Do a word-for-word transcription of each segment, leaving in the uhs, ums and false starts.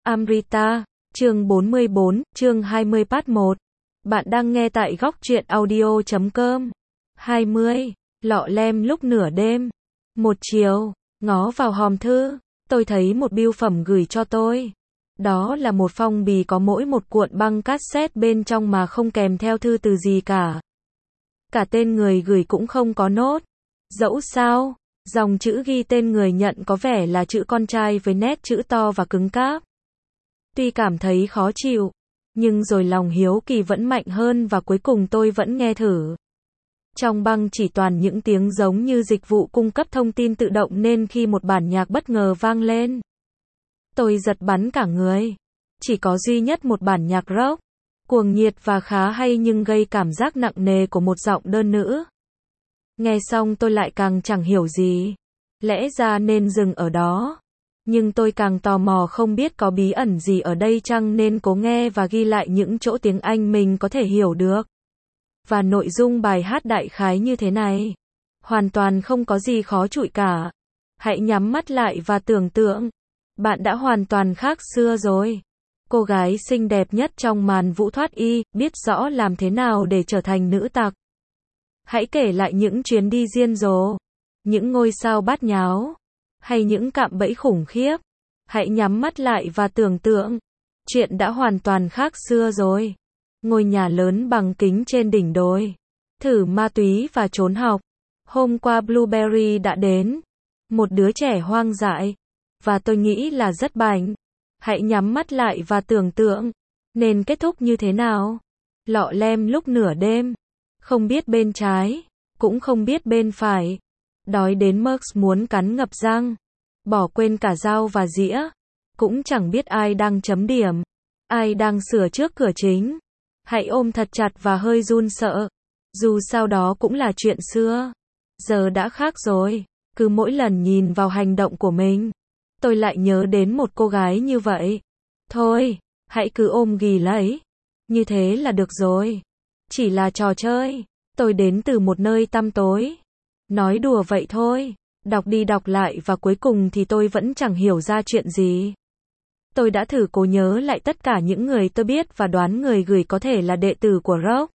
Amrita, chương bốn mươi bốn, chương hai mươi part một. Bạn đang nghe tại góc truyện audio chấm com. hai mươi. Lọ lem lúc nửa đêm. Một chiều, ngó vào hòm thư, tôi thấy một bưu phẩm gửi cho tôi. Đó là một phong bì có mỗi một cuộn băng cassette bên trong mà không kèm theo thư từ gì cả. Cả tên người gửi cũng không có nốt. Dẫu sao, dòng chữ ghi tên người nhận có vẻ là chữ con trai với nét chữ to và cứng cáp. Tuy cảm thấy khó chịu, nhưng rồi lòng hiếu kỳ vẫn mạnh hơn và cuối cùng tôi vẫn nghe thử. Trong băng chỉ toàn những tiếng giống như dịch vụ cung cấp thông tin tự động nên khi một bản nhạc bất ngờ vang lên, tôi giật bắn cả người. Chỉ có duy nhất một bản nhạc rock, cuồng nhiệt và khá hay nhưng gây cảm giác nặng nề của một giọng đơn nữ. Nghe xong tôi lại càng chẳng hiểu gì. Lẽ ra nên dừng ở đó. Nhưng tôi càng tò mò không biết có bí ẩn gì ở đây chăng nên cố nghe và ghi lại những chỗ tiếng Anh mình có thể hiểu được. Và nội dung bài hát đại khái như thế này. Hoàn toàn không có gì khó trụi cả. Hãy nhắm mắt lại và tưởng tượng. Bạn đã hoàn toàn khác xưa rồi. Cô gái xinh đẹp nhất trong màn vũ thoát y, biết rõ làm thế nào để trở thành nữ tặc. Hãy kể lại những chuyến đi điên rồ, những ngôi sao bát nháo, hay những cạm bẫy khủng khiếp. Hãy nhắm mắt lại và tưởng tượng. Chuyện đã hoàn toàn khác xưa rồi. Ngôi nhà lớn bằng kính trên đỉnh đồi. Thử ma túy và trốn học. Hôm qua Blueberry đã đến. Một đứa trẻ hoang dại. Và tôi nghĩ là rất bảnh. Hãy nhắm mắt lại và tưởng tượng. Nên kết thúc như thế nào? Lọ lem lúc nửa đêm. Không biết bên trái. Cũng không biết bên phải. Đói đến Merx muốn cắn ngập răng. Bỏ quên cả dao và dĩa. Cũng chẳng biết ai đang chấm điểm. Ai đang sửa trước cửa chính. Hãy ôm thật chặt và hơi run sợ. Dù sao đó cũng là chuyện xưa. Giờ đã khác rồi. Cứ mỗi lần nhìn vào hành động của mình, tôi lại nhớ đến một cô gái như vậy. Thôi, hãy cứ ôm ghì lấy. Như thế là được rồi. Chỉ là trò chơi. Tôi đến từ một nơi tăm tối. Nói đùa vậy thôi. Đọc đi đọc lại và cuối cùng thì tôi vẫn chẳng hiểu ra chuyện gì. Tôi đã thử cố nhớ lại tất cả những người tôi biết và đoán người gửi có thể là đệ tử của Rock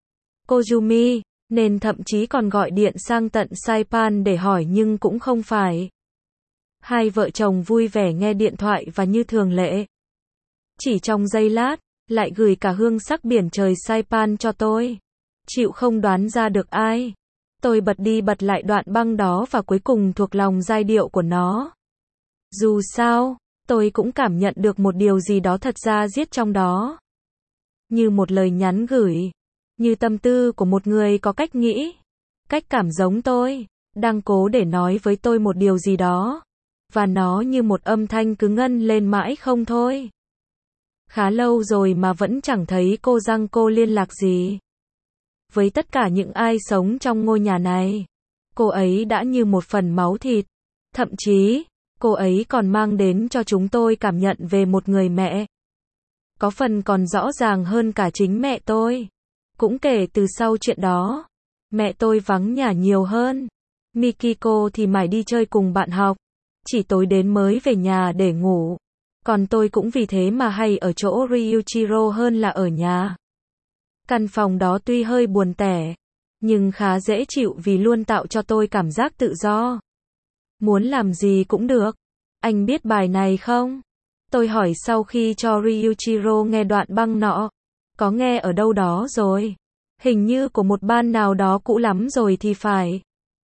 Kozumi, nên thậm chí còn gọi điện sang tận Saipan để hỏi nhưng cũng không phải. Hai vợ chồng vui vẻ nghe điện thoại và như thường lệ. Chỉ trong giây lát, lại gửi cả hương sắc biển trời Saipan cho tôi. Chịu không đoán ra được ai. Tôi bật đi bật lại đoạn băng đó và cuối cùng thuộc lòng giai điệu của nó. Dù sao, tôi cũng cảm nhận được một điều gì đó thật ra giết trong đó. Như một lời nhắn gửi. Như tâm tư của một người có cách nghĩ. Cách cảm giống tôi. Đang cố để nói với tôi một điều gì đó. Và nó như một âm thanh cứ ngân lên mãi không thôi. Khá lâu rồi mà vẫn chẳng thấy cô Giang cô liên lạc gì. Với tất cả những ai sống trong ngôi nhà này, cô ấy đã như một phần máu thịt. Thậm chí, cô ấy còn mang đến cho chúng tôi cảm nhận về một người mẹ. Có phần còn rõ ràng hơn cả chính mẹ tôi. Cũng kể từ sau chuyện đó, mẹ tôi vắng nhà nhiều hơn. Mikiko thì mải đi chơi cùng bạn học. Chỉ tối đến mới về nhà để ngủ. Còn tôi cũng vì thế mà hay ở chỗ Ryuichiro hơn là ở nhà. Căn phòng đó tuy hơi buồn tẻ, nhưng khá dễ chịu vì luôn tạo cho tôi cảm giác tự do. Muốn làm gì cũng được. Anh biết bài này không? Tôi hỏi sau khi cho Ryuichiro nghe đoạn băng nọ. Có nghe ở đâu đó rồi. Hình như của một ban nào đó cũ lắm rồi thì phải.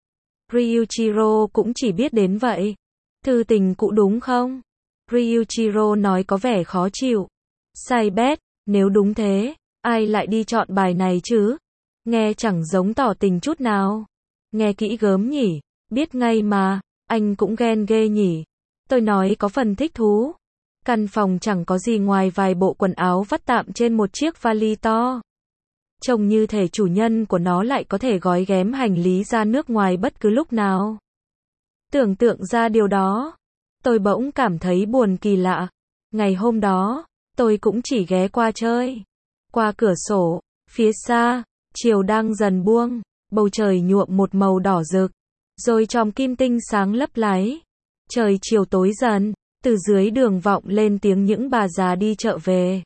Ryuichiro cũng chỉ biết đến vậy. Thư tình cũ đúng không? Ryuichiro nói có vẻ khó chịu. Sai bét, nếu đúng thế, ai lại đi chọn bài này chứ? Nghe chẳng giống tỏ tình chút nào. Nghe kỹ gớm nhỉ, biết ngay mà, anh cũng ghen ghê nhỉ. Tôi nói có phần thích thú. Căn phòng chẳng có gì ngoài vài bộ quần áo vắt tạm trên một chiếc vali to. Trông như thể chủ nhân của nó lại có thể gói ghém hành lý ra nước ngoài bất cứ lúc nào. Tưởng tượng ra điều đó, tôi bỗng cảm thấy buồn kỳ lạ. Ngày hôm đó, tôi cũng chỉ ghé qua chơi. Qua cửa sổ, phía xa, chiều đang dần buông, bầu trời nhuộm một màu đỏ rực, rồi chòm kim tinh sáng lấp láy. Trời chiều tối dần, Từ dưới đường vọng lên tiếng những bà già đi chợ về.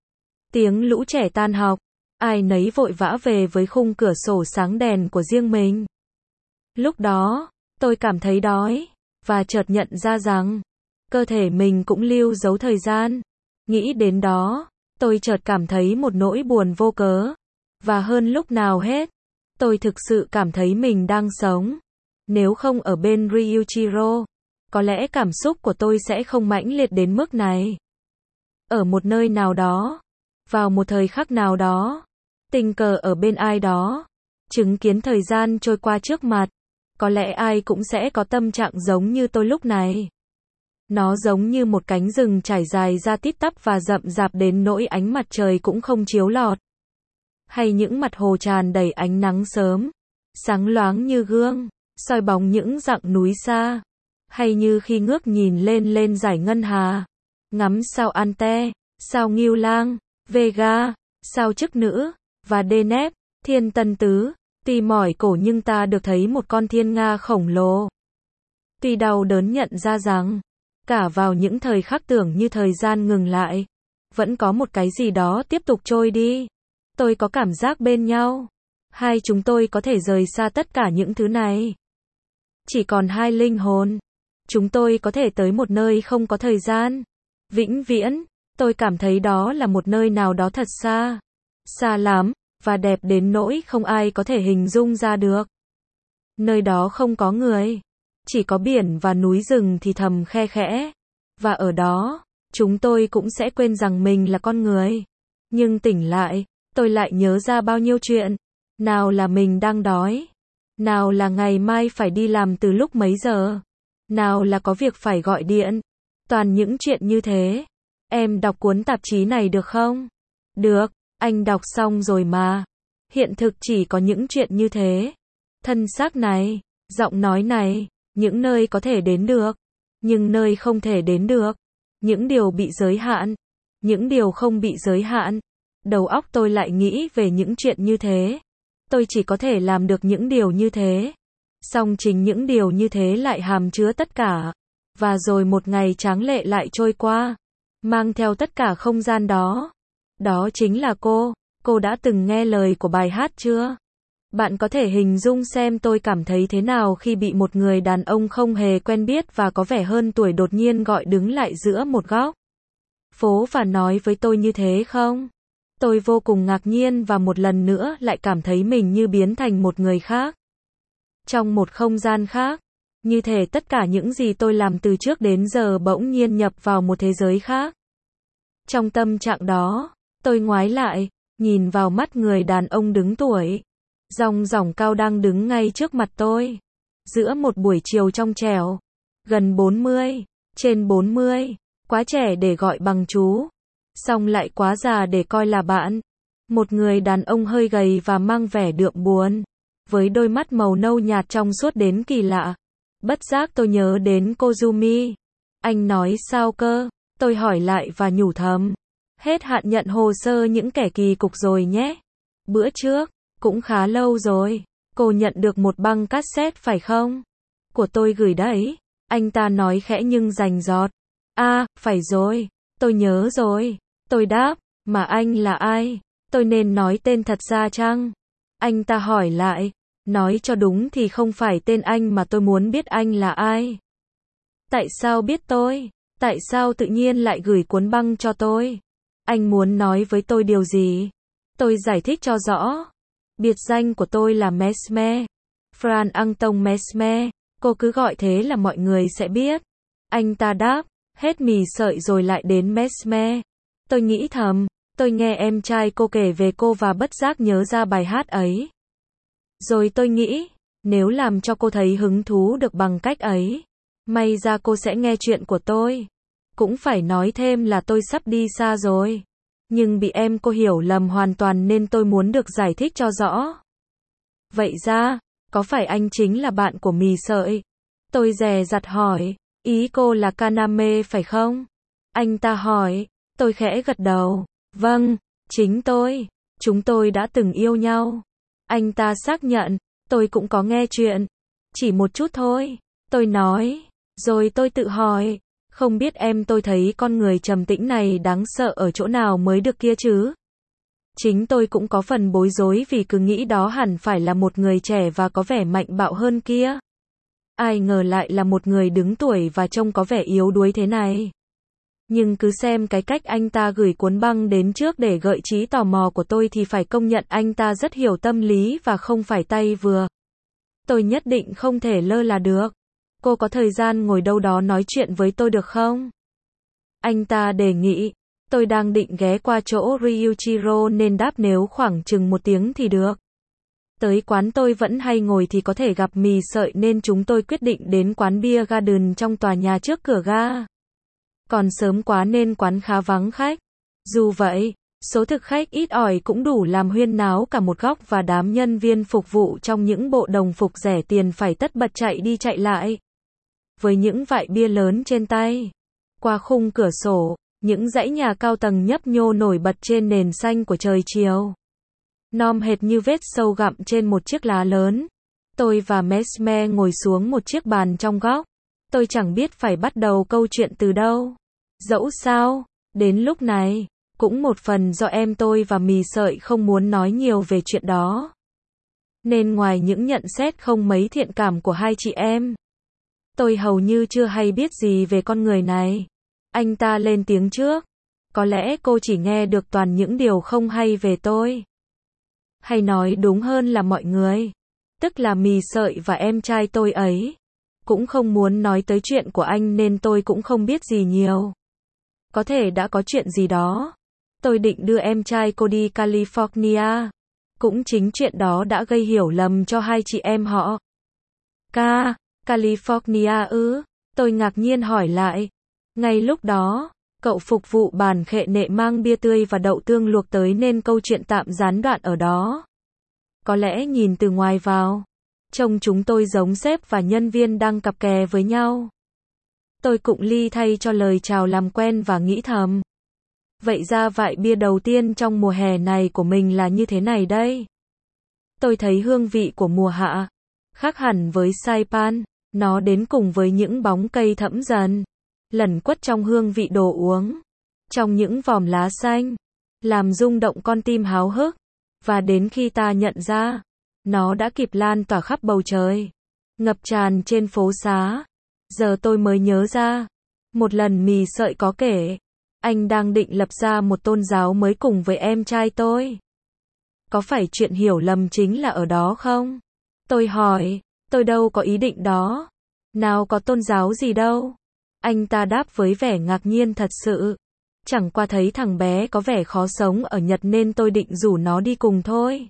Tiếng lũ trẻ tan học. Ai nấy vội vã về với khung cửa sổ sáng đèn của riêng mình. Lúc đó, tôi cảm thấy đói, và chợt nhận ra rằng, cơ thể mình cũng lưu dấu thời gian. Nghĩ đến đó, tôi chợt cảm thấy một nỗi buồn vô cớ. Và hơn lúc nào hết, tôi thực sự cảm thấy mình đang sống. Nếu không ở bên Ryuichiro, có lẽ cảm xúc của tôi sẽ không mãnh liệt đến mức này. Ở một nơi nào đó, vào một thời khắc nào đó, tình cờ ở bên ai đó, chứng kiến thời gian trôi qua trước mặt, có lẽ ai cũng sẽ có tâm trạng giống như tôi lúc này. Nó giống như một cánh rừng trải dài ra tít tắp và rậm rạp đến nỗi ánh mặt trời cũng không chiếu lọt. Hay những mặt hồ tràn đầy ánh nắng sớm, sáng loáng như gương, soi bóng những dặng núi xa. Hay như khi ngước nhìn lên lên dải ngân hà, ngắm sao Ante, sao Ngưu Lang, Vega, sao Chức Nữ, và Deneb, Thiên Tân Tứ. Tuy mỏi cổ nhưng ta được thấy một con thiên nga khổng lồ. Tuy đau đớn nhận ra rằng, cả vào những thời khắc tưởng như thời gian ngừng lại, vẫn có một cái gì đó tiếp tục trôi đi. Tôi có cảm giác bên nhau. Hai chúng tôi có thể rời xa tất cả những thứ này. Chỉ còn hai linh hồn. Chúng tôi có thể tới một nơi không có thời gian. Vĩnh viễn. Tôi cảm thấy đó là một nơi nào đó thật xa. Xa lắm, và đẹp đến nỗi không ai có thể hình dung ra được. Nơi đó không có người. Chỉ có biển và núi rừng thì thầm khe khẽ. Và ở đó, chúng tôi cũng sẽ quên rằng mình là con người. Nhưng tỉnh lại, tôi lại nhớ ra bao nhiêu chuyện. Nào là mình đang đói. Nào là ngày mai phải đi làm từ lúc mấy giờ. Nào là có việc phải gọi điện. Toàn những chuyện như thế. Em đọc cuốn tạp chí này được không? Được, anh đọc xong rồi mà. Hiện thực chỉ có những chuyện như thế. Thân xác này, giọng nói này, những nơi có thể đến được, nhưng nơi không thể đến được. Những điều bị giới hạn, những điều không bị giới hạn. Đầu óc tôi lại nghĩ về những chuyện như thế. Tôi chỉ có thể làm được những điều như thế. Song chính những điều như thế lại hàm chứa tất cả. Và rồi một ngày tráng lệ lại trôi qua, mang theo tất cả không gian đó. Đó chính là cô. Cô đã từng nghe lời của bài hát chưa? Bạn có thể hình dung xem tôi cảm thấy thế nào khi bị một người đàn ông không hề quen biết và có vẻ hơn tuổi đột nhiên gọi đứng lại giữa một góc phố và nói với tôi như thế không? Tôi vô cùng ngạc nhiên và một lần nữa lại cảm thấy mình như biến thành một người khác. Trong một không gian khác. Như thể tất cả những gì tôi làm từ trước đến giờ bỗng nhiên nhập vào một thế giới khác. Trong tâm trạng đó, tôi ngoái lại, nhìn vào mắt người đàn ông đứng tuổi ròng ròng cao đang đứng ngay trước mặt tôi. Giữa một buổi chiều trong trẻo. Gần bốn mươi, trên bốn mươi, quá trẻ để gọi bằng chú. Song lại quá già để coi là bạn. Một người đàn ông hơi gầy và mang vẻ đượm buồn. Với đôi mắt màu nâu nhạt trong suốt đến kỳ lạ. Bất giác tôi nhớ đến Kozumi. Anh nói sao cơ? Tôi hỏi lại và nhủ thầm. Hết hạn nhận hồ sơ những kẻ kỳ cục rồi nhé. Bữa trước, cũng khá lâu rồi. Cô nhận được một băng cassette phải không? Của tôi gửi đấy. Anh ta nói khẽ nhưng rành rọt. À, phải rồi. Tôi nhớ rồi. Tôi đáp, mà anh là ai? Tôi nên nói tên thật ra chăng? Anh ta hỏi lại. Nói cho đúng thì không phải tên anh mà tôi muốn biết anh là ai. Tại sao biết tôi? Tại sao tự nhiên lại gửi cuốn băng cho tôi? Anh muốn nói với tôi điều gì? Tôi giải thích cho rõ. Biệt danh của tôi là Mesmer. Franz Anton Mesmer. Cô cứ gọi thế là mọi người sẽ biết. Anh ta đáp, hết mì sợi rồi lại đến Mesmer. Tôi nghĩ thầm, tôi nghe em trai cô kể về cô và bất giác nhớ ra bài hát ấy. Rồi tôi nghĩ, nếu làm cho cô thấy hứng thú được bằng cách ấy, may ra cô sẽ nghe chuyện của tôi. Cũng phải nói thêm là tôi sắp đi xa rồi. Nhưng bị em cô hiểu lầm hoàn toàn nên tôi muốn được giải thích cho rõ. Vậy ra, có phải anh chính là bạn của mì sợi? Tôi dè dặt hỏi, ý cô là Kaname phải không? Anh ta hỏi, tôi khẽ gật đầu. Vâng, chính tôi. Chúng tôi đã từng yêu nhau. Anh ta xác nhận, tôi cũng có nghe chuyện. Chỉ một chút thôi. Tôi nói, rồi tôi tự hỏi, Không biết em tôi thấy con người trầm tĩnh này đáng sợ ở chỗ nào mới được kia chứ? Chính tôi cũng có phần bối rối vì cứ nghĩ đó hẳn phải là một người trẻ và có vẻ mạnh bạo hơn kia. Ai ngờ lại là một người đứng tuổi và trông có vẻ yếu đuối thế này. Nhưng cứ xem cái cách anh ta gửi cuốn băng đến trước để gợi trí tò mò của tôi thì phải công nhận anh ta rất hiểu tâm lý và không phải tay vừa. Tôi nhất định không thể lơ là được. Cô có thời gian ngồi đâu đó nói chuyện với tôi được không? Anh ta đề nghị. Tôi đang định ghé qua chỗ Ryuichiro nên đáp nếu khoảng chừng một tiếng thì được. Tới quán tôi vẫn hay ngồi thì có thể gặp mì sợi nên chúng tôi quyết định đến quán Beer Garden trong tòa nhà trước cửa ga. Còn sớm quá nên quán khá vắng khách. Dù vậy, số thực khách ít ỏi cũng đủ làm huyên náo cả một góc và đám nhân viên phục vụ trong những bộ đồng phục rẻ tiền phải tất bật chạy đi chạy lại. Với những vại bia lớn trên tay. Qua khung cửa sổ, những dãy nhà cao tầng nhấp nhô nổi bật trên nền xanh của trời chiều. Nom hệt như vết sâu gặm trên một chiếc lá lớn. Tôi và Mesmer ngồi xuống một chiếc bàn trong góc. Tôi chẳng biết phải bắt đầu câu chuyện từ đâu. Dẫu sao, đến lúc này, cũng một phần do em tôi và mì sợi không muốn nói nhiều về chuyện đó. Nên ngoài những nhận xét không mấy thiện cảm của hai chị em, tôi hầu như chưa hay biết gì về con người này. Anh ta lên tiếng trước. Có lẽ cô chỉ nghe được toàn những điều không hay về tôi. Hay nói đúng hơn là mọi người, tức là mì sợi và em trai tôi ấy, cũng không muốn nói tới chuyện của anh nên tôi cũng không biết gì nhiều. Có thể đã có chuyện gì đó. Tôi định đưa em trai cô đi California. Cũng chính chuyện đó đã gây hiểu lầm cho hai chị em họ. Ca, California ư? Tôi ngạc nhiên hỏi lại. Ngay lúc đó, cậu phục vụ bàn khệ nệ mang bia tươi và đậu tương luộc tới nên câu chuyện tạm gián đoạn ở đó. Có lẽ nhìn từ ngoài vào, trông chúng tôi giống sếp và nhân viên đang cặp kè với nhau. Tôi cụng ly thay cho lời chào làm quen và nghĩ thầm. Vậy ra vại bia đầu tiên trong mùa hè này của mình là như thế này đây. Tôi thấy hương vị của mùa hạ, khác hẳn với Saipan, nó đến cùng với những bóng cây thẫm dần, lẩn quất trong hương vị đồ uống, trong những vòm lá xanh, làm rung động con tim háo hức, và đến khi ta nhận ra, nó đã kịp lan tỏa khắp bầu trời, ngập tràn trên phố xá. Giờ tôi mới nhớ ra, một lần mì sợi có kể, anh đang định lập ra một tôn giáo mới cùng với em trai tôi. Có phải chuyện hiểu lầm chính là ở đó không? Tôi hỏi, tôi đâu có ý định đó. Nào có tôn giáo gì đâu. Anh ta đáp với vẻ ngạc nhiên thật sự. Chẳng qua thấy thằng bé có vẻ khó sống ở Nhật nên tôi định rủ nó đi cùng thôi.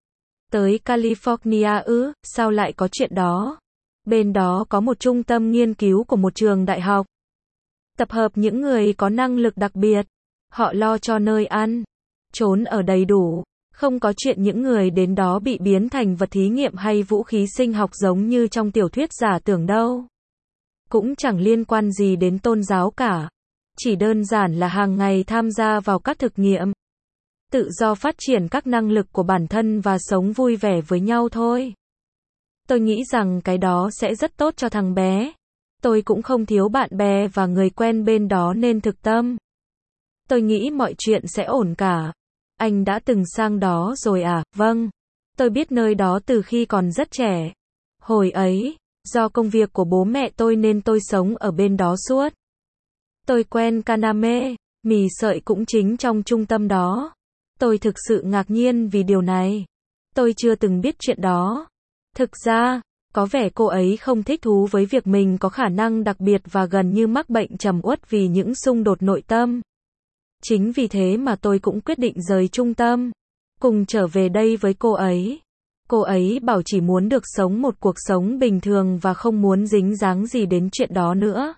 Tới California ư, sao lại có chuyện đó? Bên đó có một trung tâm nghiên cứu của một trường đại học. Tập hợp những người có năng lực đặc biệt. Họ lo cho nơi ăn, trốn ở đầy đủ. Không có chuyện những người đến đó bị biến thành vật thí nghiệm hay vũ khí sinh học giống như trong tiểu thuyết giả tưởng đâu. Cũng chẳng liên quan gì đến tôn giáo cả. Chỉ đơn giản là hàng ngày tham gia vào các thực nghiệm. Tự do phát triển các năng lực của bản thân và sống vui vẻ với nhau thôi. Tôi nghĩ rằng cái đó sẽ rất tốt cho thằng bé. Tôi cũng không thiếu bạn bè và người quen bên đó nên thực tâm. Tôi nghĩ mọi chuyện sẽ ổn cả. Anh đã từng sang đó rồi à? Vâng. Tôi biết nơi đó từ khi còn rất trẻ. Hồi ấy, do công việc của bố mẹ tôi nên tôi sống ở bên đó suốt. Tôi quen Kaname, mì sợi cũng chính trong trung tâm đó. Tôi thực sự ngạc nhiên vì điều này. Tôi chưa từng biết chuyện đó. Thực ra, có vẻ cô ấy không thích thú với việc mình có khả năng đặc biệt và gần như mắc bệnh trầm uất vì những xung đột nội tâm. Chính vì thế mà tôi cũng quyết định rời trung tâm, cùng trở về đây với cô ấy. Cô ấy bảo chỉ muốn được sống một cuộc sống bình thường và không muốn dính dáng gì đến chuyện đó nữa.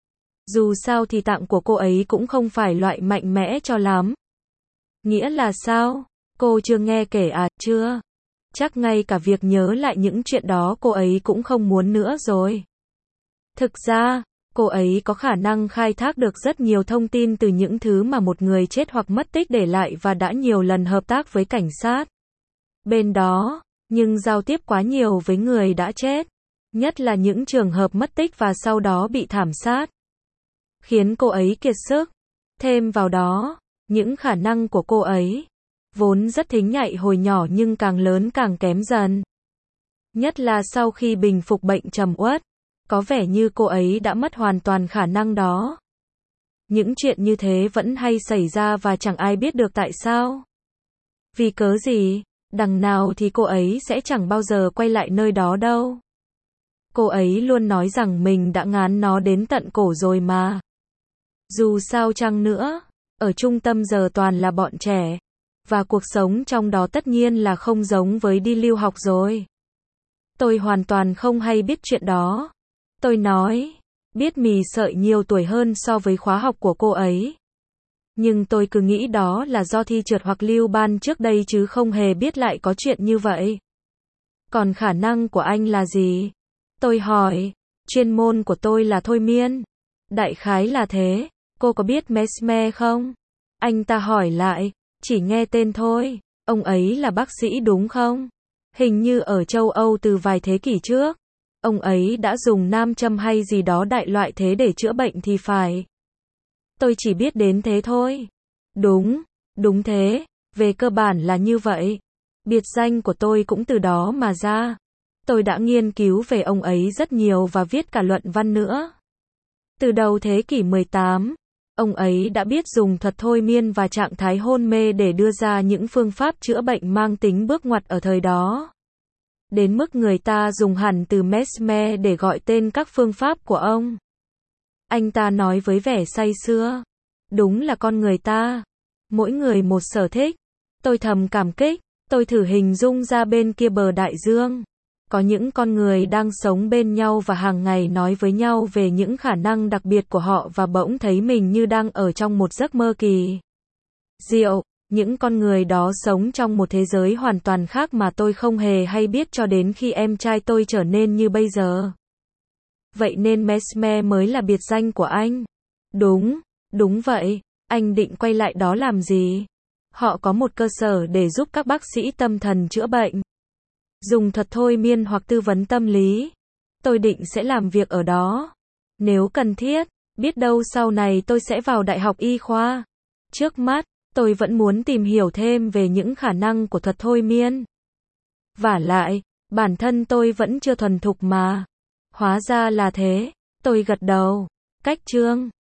Dù sao thì tạng của cô ấy cũng không phải loại mạnh mẽ cho lắm. Nghĩa là sao? Cô chưa nghe kể à? Chưa. Chắc ngay cả việc nhớ lại những chuyện đó cô ấy cũng không muốn nữa rồi. Thực ra, cô ấy có khả năng khai thác được rất nhiều thông tin từ những thứ mà một người chết hoặc mất tích để lại và đã nhiều lần hợp tác với cảnh sát bên đó, nhưng giao tiếp quá nhiều với người đã chết, nhất là những trường hợp mất tích và sau đó bị thảm sát. khiến cô ấy kiệt sức. Thêm vào đó, những khả năng của cô ấy, vốn rất thính nhạy hồi nhỏ nhưng càng lớn càng kém dần. Nhất là sau khi bình phục bệnh trầm uất, có vẻ như cô ấy đã mất hoàn toàn khả năng đó. Những chuyện như thế vẫn hay xảy ra và chẳng ai biết được tại sao. Vì cớ gì, đằng nào thì cô ấy sẽ chẳng bao giờ quay lại nơi đó đâu. Cô ấy luôn nói rằng mình đã ngán nó đến tận cổ rồi mà. Dù sao chăng nữa, ở trung tâm giờ toàn là bọn trẻ, và cuộc sống trong đó tất nhiên là không giống với đi lưu học rồi. Tôi hoàn toàn không hay biết chuyện đó. Tôi nói, biết mì sợi nhiều tuổi hơn so với khóa học của cô ấy. Nhưng tôi cứ nghĩ đó là do thi trượt hoặc lưu ban trước đây chứ không hề biết lại có chuyện như vậy. Còn khả năng của anh là gì? Tôi hỏi, chuyên môn của tôi là thôi miên. Đại khái là thế, cô có biết Mesmer không? Anh ta hỏi lại, chỉ nghe tên thôi, ông ấy là bác sĩ đúng không? Hình như ở châu Âu từ vài thế kỷ trước, ông ấy đã dùng nam châm hay gì đó đại loại thế để chữa bệnh thì phải. Tôi chỉ biết đến thế thôi. Đúng, đúng thế, về cơ bản là như vậy. Biệt danh của tôi cũng từ đó mà ra. Tôi đã nghiên cứu về ông ấy rất nhiều và viết cả luận văn nữa. Từ đầu thế kỷ mười tám, ông ấy đã biết dùng thuật thôi miên và trạng thái hôn mê để đưa ra những phương pháp chữa bệnh mang tính bước ngoặt ở thời đó. Đến mức người ta dùng hẳn từ Mesmer để gọi tên các phương pháp của ông. Anh ta nói với vẻ say sưa. Đúng là con người ta. Mỗi người một sở thích. Tôi thầm cảm kích. Tôi thử hình dung ra bên kia bờ đại dương. Có những con người đang sống bên nhau và hàng ngày nói với nhau về những khả năng đặc biệt của họ và bỗng thấy mình như đang ở trong một giấc mơ kỳ diệu. Những con người đó sống trong một thế giới hoàn toàn khác mà tôi không hề hay biết cho đến khi em trai tôi trở nên như bây giờ. Vậy nên Mesmer mới là biệt danh của anh. Đúng, đúng vậy. Anh định quay lại đó làm gì? Họ có một cơ sở để giúp các bác sĩ tâm thần chữa bệnh. Dùng thuật thôi miên hoặc tư vấn tâm lý. Tôi định sẽ làm việc ở đó. Nếu cần thiết, biết đâu sau này tôi sẽ vào đại học y khoa. Trước mắt, tôi vẫn muốn tìm hiểu thêm về những khả năng của thuật thôi miên. Vả lại, bản thân tôi vẫn chưa thuần thục mà. Hóa ra là thế. Tôi gật đầu. Cách chương